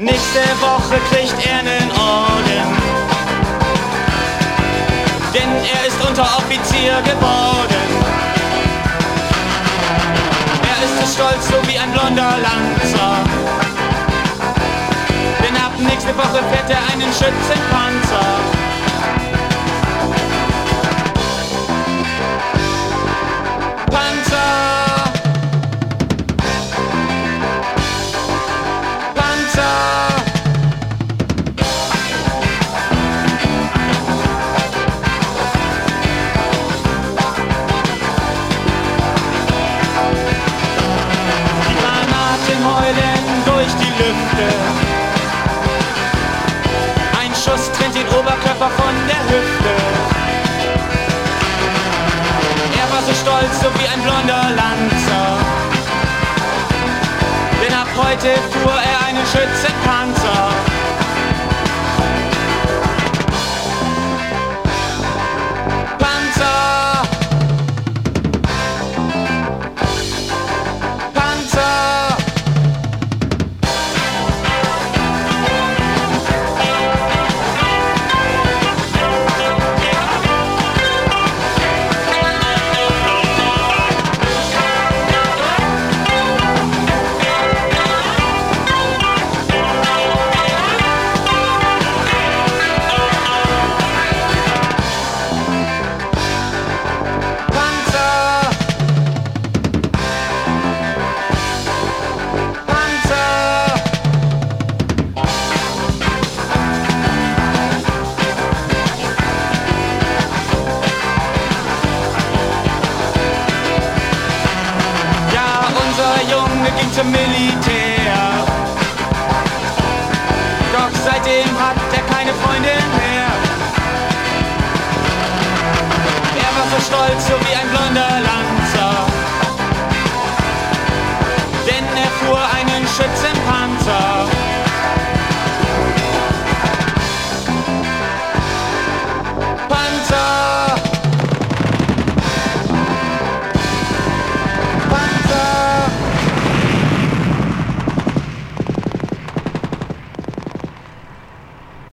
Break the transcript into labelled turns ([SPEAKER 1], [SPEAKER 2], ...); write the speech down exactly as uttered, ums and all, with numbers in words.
[SPEAKER 1] Nächste Woche kriegt er nen Orden, denn er ist Unteroffizier geworden. Er ist so stolz, so wie ein blonder Lanzer, denn ab nächste Woche fährt er einen Schützenpanzer. Panzer! Ein Schuss trennt den Oberkörper von der Hüfte. Er war so stolz, so wie ein blonder Lanzer, denn ab heute fuhr er einen Schützenpanzer. Ging zum Militär, doch seitdem hat er keine Freundin mehr. Er war so stolz, so wie ein blonder Lanzer,